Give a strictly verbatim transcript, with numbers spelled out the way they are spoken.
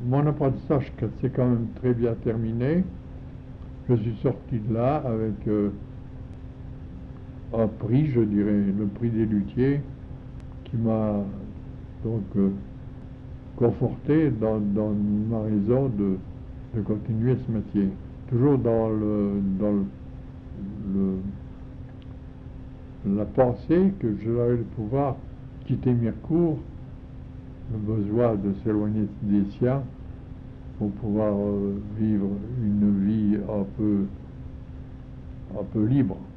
mon apprentissage s'est quand même très bien terminé. Je suis sorti de là avec euh, un prix, je dirais, le prix des luthiers, qui m'a donc euh, conforté dans, dans ma raison de, de continuer ce métier. Toujours dans le, dans le, le- la pensée que je vais pouvoir quitter Mirecourt, le besoin de s'éloigner des siens pour pouvoir euh, vivre une vie un peu, un peu libre.